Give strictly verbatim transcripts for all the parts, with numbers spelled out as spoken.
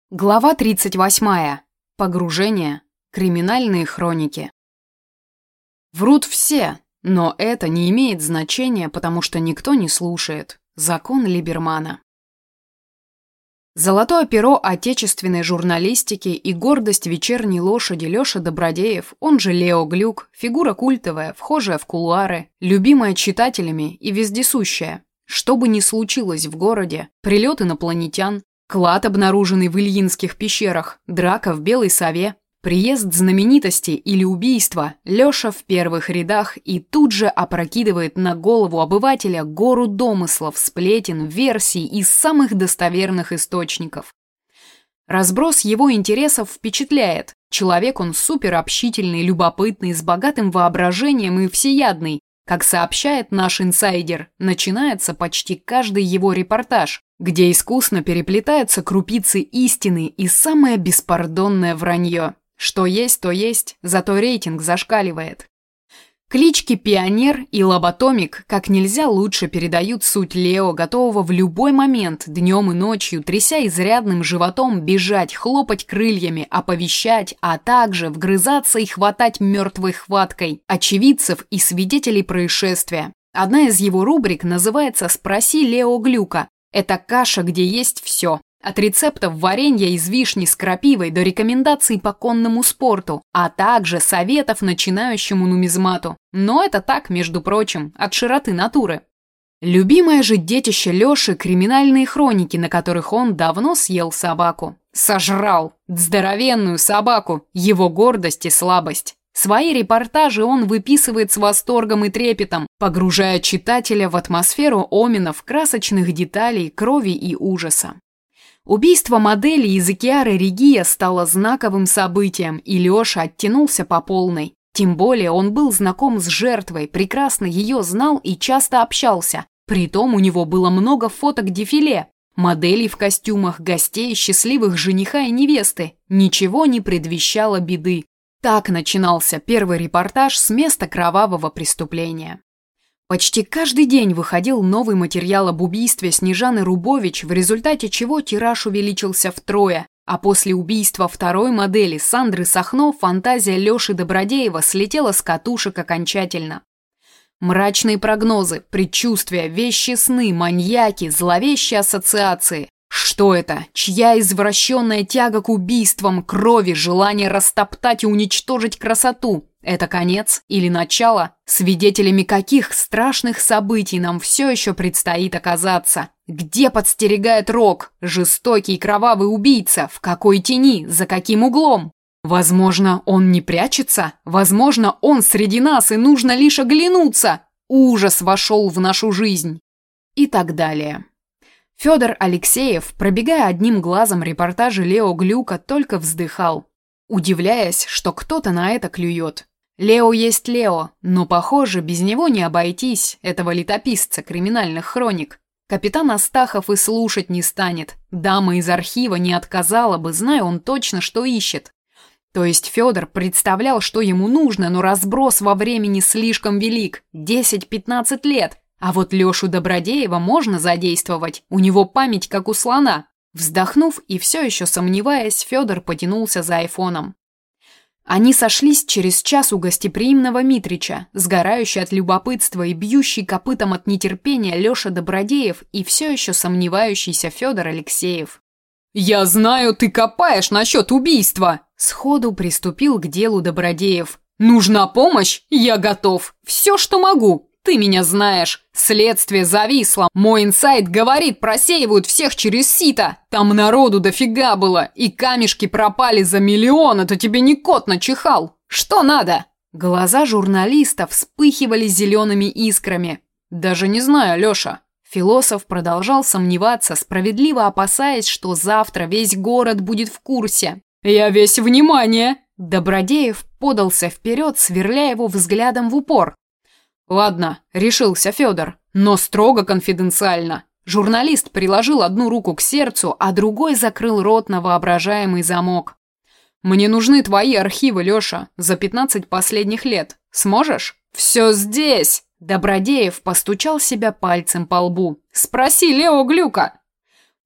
Глава тридцать восьмая. Погружение. Криминальные хроники. Врут все, но это не имеет значения, потому что никто не слушает. Закон Либермана. Золотое перо отечественной журналистики и гордость вечерней лошади Лёша Добродеев, он же Лео Глюк, фигура культовая, вхожая в кулуары, любимая читателями и вездесущая. Что бы ни случилось в городе, прилет инопланетян, клад, обнаруженный в Ильинских пещерах, драка в Белой Сове, приезд знаменитости или убийство, Лёша в первых рядах и тут же опрокидывает на голову обывателя гору домыслов, сплетен, версий из самых достоверных источников. Разброс его интересов впечатляет. Человек он суперобщительный, любопытный, с богатым воображением и всеядный. Как сообщает наш инсайдер, начинается почти каждый его репортаж, где искусно переплетаются крупицы истины и самое беспардонное вранье. Что есть, то есть, зато рейтинг зашкаливает. Клички «Пионер» и «Лоботомик» как нельзя лучше передают суть Лео, готового в любой момент, днем и ночью, тряся изрядным животом, бежать, хлопать крыльями, оповещать, а также вгрызаться и хватать мертвой хваткой очевидцев и свидетелей происшествия. Одна из его рубрик называется «Спроси Лео Глюка». Это каша, где есть все. От рецептов варенья из вишни с крапивой до рекомендаций по конному спорту, а также советов начинающему нумизмату. Но это так, между прочим, от широты натуры. Любимое же детище Лёши – криминальные хроники, на которых он давно съел собаку. Сожрал. Здоровенную собаку. Его гордость и слабость. Свои репортажи он выписывает с восторгом и трепетом, погружая читателя в атмосферу оминов, красочных деталей, крови и ужаса. Убийство модели из Икеары Регия стало знаковым событием, и Лёша оттянулся по полной. Тем более он был знаком с жертвой, прекрасно ее знал и часто общался. Притом у него было много фоток дефиле, моделей в костюмах, гостей, счастливых жениха и невесты. Ничего не предвещало беды. Так начинался первый репортаж с места кровавого преступления. Почти каждый день выходил новый материал об убийстве Снежаны Рубович, в результате чего тираж увеличился втрое, а после убийства второй модели Сандры Сахно фантазия Лёши Добродеева слетела с катушек окончательно. Мрачные прогнозы, предчувствия, вещи сны, маньяки, зловещие ассоциации. Что это? Чья извращенная тяга к убийствам, крови, желание растоптать и уничтожить красоту? Это конец или начало? Свидетелями каких страшных событий нам все еще предстоит оказаться? Где подстерегает Рок? Жестокий и кровавый убийца? В какой тени? За каким углом? Возможно, он не прячется? Возможно, он среди нас, и нужно лишь оглянуться? Ужас вошел в нашу жизнь. И так далее. Федор Алексеев, пробегая одним глазом репортажи Лео Глюка, только вздыхал, удивляясь, что кто-то на это клюет. Лео есть Лео, но, похоже, без него не обойтись, этого летописца криминальных хроник. Капитан Астахов и слушать не станет. Дама из архива не отказала бы, зная он точно, что ищет. То есть Федор представлял, что ему нужно, но разброс во времени слишком велик – десять-пятнадцать лет. А вот Лёшу Добродеева можно задействовать, у него память как у слона. Вздохнув и все еще сомневаясь, Федор потянулся за айфоном. Они сошлись через час у гостеприимного Митрича, сгорающий от любопытства и бьющий копытом от нетерпения Лёша Добродеев и все еще сомневающийся Федор Алексеев. «Я знаю, ты копаешь насчет убийства!» Сходу приступил к делу Добродеев. «Нужна помощь? Я готов. Все, что могу. Ты меня знаешь. Следствие зависло. Мой инсайд говорит, просеивают всех через сито. Там народу дофига было. И камешки пропали за миллион. Это тебе не кот начихал. Что надо?» Глаза журналиста вспыхивали зелеными искрами. «Даже не знаю, Леша». Философ продолжал сомневаться, справедливо опасаясь, что завтра весь город будет в курсе. «Я весь внимание!» Добродеев подался вперед, сверля его взглядом в упор. «Ладно», — решился Федор, — «но строго конфиденциально». Журналист приложил одну руку к сердцу, а другой закрыл рот на воображаемый замок. «Мне нужны твои архивы, Леша, за пятнадцать последних лет. Сможешь?» «Все здесь!» Добродеев постучал себя пальцем по лбу. «Спроси Лео Глюка!»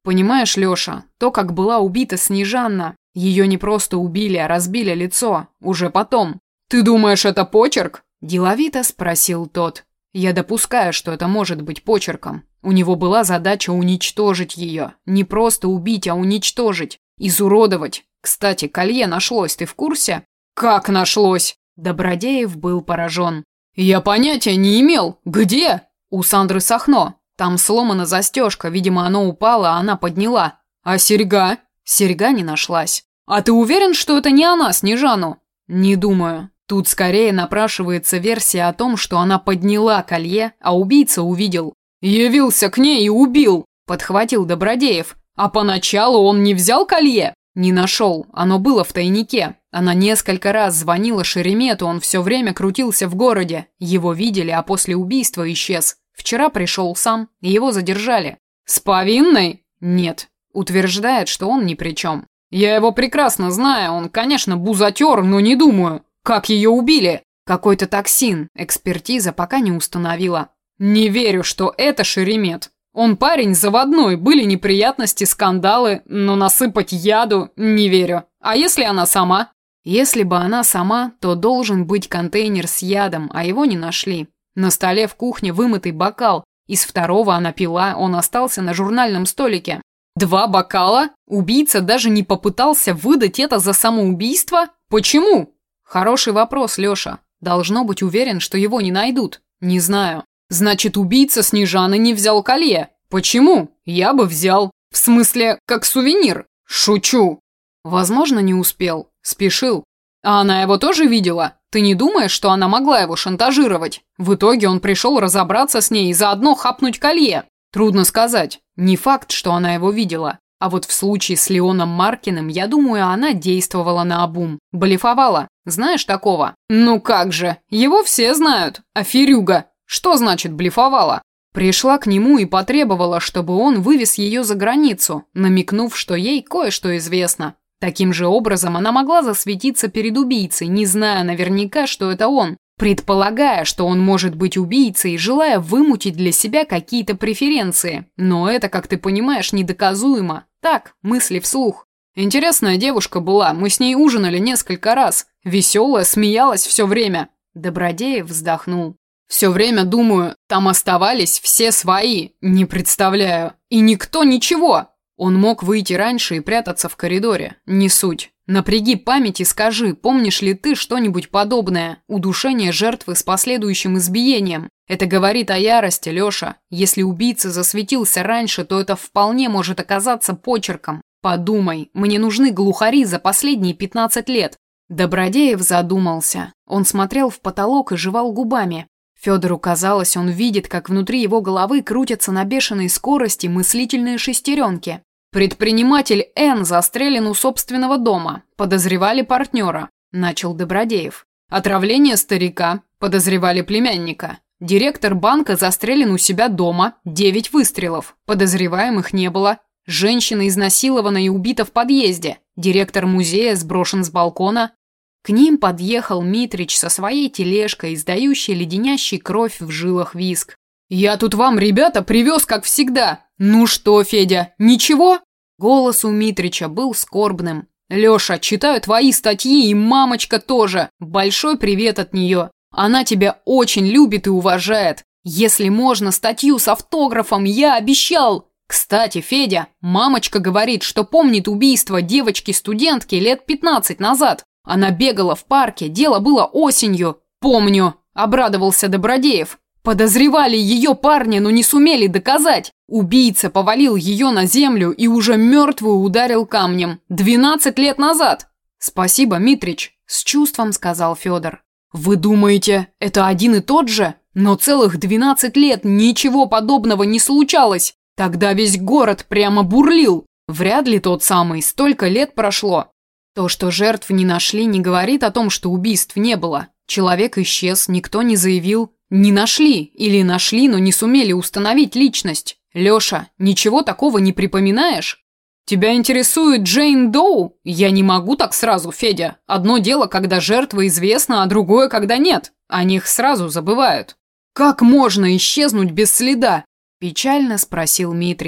Понимаешь, Лёша, то, как была убита Снежанна, ее не просто убили, а разбили лицо, уже потом. Ты думаешь, это почерк? Деловито спросил тот. Я допускаю, что это может быть почерком. У него была задача уничтожить ее. Не просто убить, а уничтожить. Изуродовать. Кстати, колье нашлось, ты в курсе? Как нашлось? Добродеев был поражен. Я понятия не имел. Где? У Сандры Сахно. Там сломана застежка, видимо, оно упало, а она подняла. А серьга? Серьга не нашлась. А ты уверен, что это не она, Снежану? Не думаю. Тут скорее напрашивается версия о том, что она подняла колье, а убийца увидел. Явился к ней и убил, подхватил Добродеев. А поначалу он не взял колье? Не нашел, оно было в тайнике. Она несколько раз звонила Шеремету, он все время крутился в городе. Его видели, а после убийства исчез. Вчера пришел сам, его задержали. С повинной? Нет. Утверждает, что он ни при чем. Я его прекрасно знаю, он, конечно, бузатер, но не думаю. Как ее убили? Какой-то токсин, экспертиза пока не установила. Не верю, что это Шеремет. Он парень заводной, были неприятности, скандалы, но насыпать яду не верю. А если она сама? Если бы она сама, то должен быть контейнер с ядом, а его не нашли. На столе в кухне вымытый бокал. Из второго она пила, он остался на журнальном столике. Два бокала? Убийца даже не попытался выдать это за самоубийство? Почему? Хороший вопрос, Лёша. Должно быть уверен, что его не найдут. Не знаю. Значит, убийца Снежаны не взял колье. Почему? Я бы взял. В смысле, как сувенир. Шучу. Возможно, не успел. Спешил. А она его тоже видела? Ты не думаешь, что она могла его шантажировать? В итоге он пришел разобраться с ней и заодно хапнуть колье. Трудно сказать. Не факт, что она его видела. А вот в случае с Леоном Маркиным, я думаю, она действовала наобум. Блефовала. Знаешь такого? Ну как же. Его все знают. А Фирюга? Что значит блефовала? Пришла к нему и потребовала, чтобы он вывез ее за границу, намекнув, что ей кое-что известно. Таким же образом она могла засветиться перед убийцей, не зная наверняка, что это он, предполагая, что он может быть убийцей, желая вымутить для себя какие-то преференции. Но это, как ты понимаешь, недоказуемо. Так, мысли вслух. Интересная девушка была, мы с ней ужинали несколько раз. Веселая, смеялась все время. Добродеев вздохнул. Все время думаю, там оставались все свои, не представляю. И никто ничего. Он мог выйти раньше и прятаться в коридоре. Не суть. Напряги память и скажи, помнишь ли ты что-нибудь подобное? Удушение жертвы с последующим избиением. Это говорит о ярости, Лёша. Если убийца засветился раньше, то это вполне может оказаться почерком. Подумай, мне нужны глухари за последние пятнадцать лет. Добродеев задумался. Он смотрел в потолок и жевал губами. Федору казалось, он видит, как внутри его головы крутятся на бешеной скорости мыслительные шестеренки. Предприниматель Н застрелен у собственного дома. Подозревали партнера. Начал Добродеев. Отравление старика. Подозревали племянника. Директор банка застрелен у себя дома. Девять выстрелов. Подозреваемых не было. Женщина изнасилована и убита в подъезде. Директор музея сброшен с балкона. К ним подъехал Митрич со своей тележкой, издающей леденящий кровь в жилах визг. «Я тут вам, ребята, привез, как всегда. Ну что, Федя, ничего?» Голос у Митрича был скорбным. «Леша, читаю твои статьи, и мамочка тоже. Большой привет от нее. Она тебя очень любит и уважает. Если можно, статью с автографом, я обещал. Кстати, Федя, мамочка говорит, что помнит убийство девочки-студентки лет пятнадцать назад. Она бегала в парке, дело было осенью. Помню», – обрадовался Добродеев. «Подозревали ее парня, но не сумели доказать. Убийца повалил ее на землю и уже мертвую ударил камнем. Двенадцать лет назад». «Спасибо, Митрич», – с чувством сказал Федор. «Вы думаете, это один и тот же? Но целых двенадцать лет ничего подобного не случалось. Тогда весь город прямо бурлил. Вряд ли тот самый, столько лет прошло». То, что жертв не нашли, не говорит о том, что убийств не было. Человек исчез, никто не заявил. Не нашли или нашли, но не сумели установить личность. Леша, ничего такого не припоминаешь? Тебя интересует Джейн Доу? Я не могу так сразу, Федя. Одно дело, когда жертва известна, а другое, когда нет. О них сразу забывают. Как можно исчезнуть без следа? Печально спросил Митрич.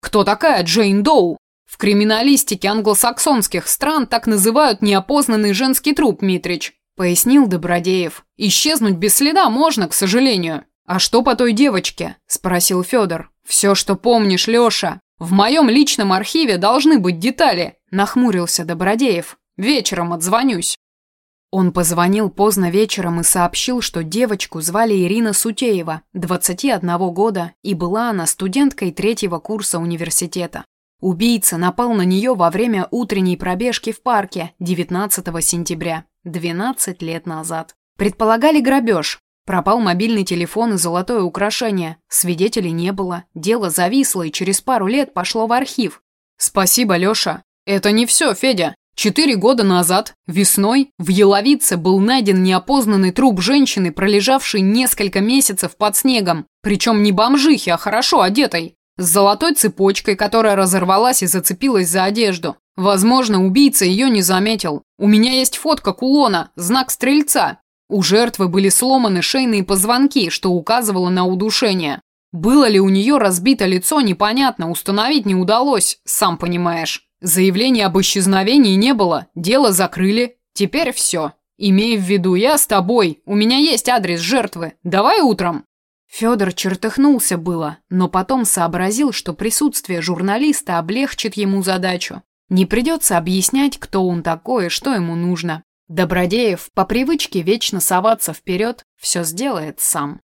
Кто такая Джейн Доу? В криминалистике англосаксонских стран так называют неопознанный женский труп, Митрич, пояснил Добродеев. Исчезнуть без следа можно, к сожалению. А что по той девочке? Спросил Федор. Все, что помнишь, Леша. В моем личном архиве должны быть детали, нахмурился Добродеев. Вечером отзвонюсь. Он позвонил поздно вечером и сообщил, что девочку звали Ирина Сутеева, двадцати одного года, и была она студенткой третьего курса университета. Убийца напал на нее во время утренней пробежки в парке девятнадцатого сентября, двенадцать лет назад. Предполагали грабеж. Пропал мобильный телефон и золотое украшение. Свидетелей не было. Дело зависло и через пару лет пошло в архив. Спасибо, Леша. Это не все, Федя. Четыре года назад, весной, в Еловице был найден неопознанный труп женщины, пролежавшей несколько месяцев под снегом. Причем не бомжихи, а хорошо одетой. С золотой цепочкой, которая разорвалась и зацепилась за одежду. Возможно, убийца ее не заметил. У меня есть фотка кулона, знак стрельца. У жертвы были сломаны шейные позвонки, что указывало на удушение. Было ли у нее разбито лицо, непонятно, установить не удалось, сам понимаешь. Заявления об исчезновении не было, дело закрыли. Теперь все. Имей в виду, я с тобой, у меня есть адрес жертвы. Давай утром. Федор чертыхнулся было, но потом сообразил, что присутствие журналиста облегчит ему задачу. Не придется объяснять, кто он такой и что ему нужно. Добродеев, по привычке вечно соваться вперед, все сделает сам.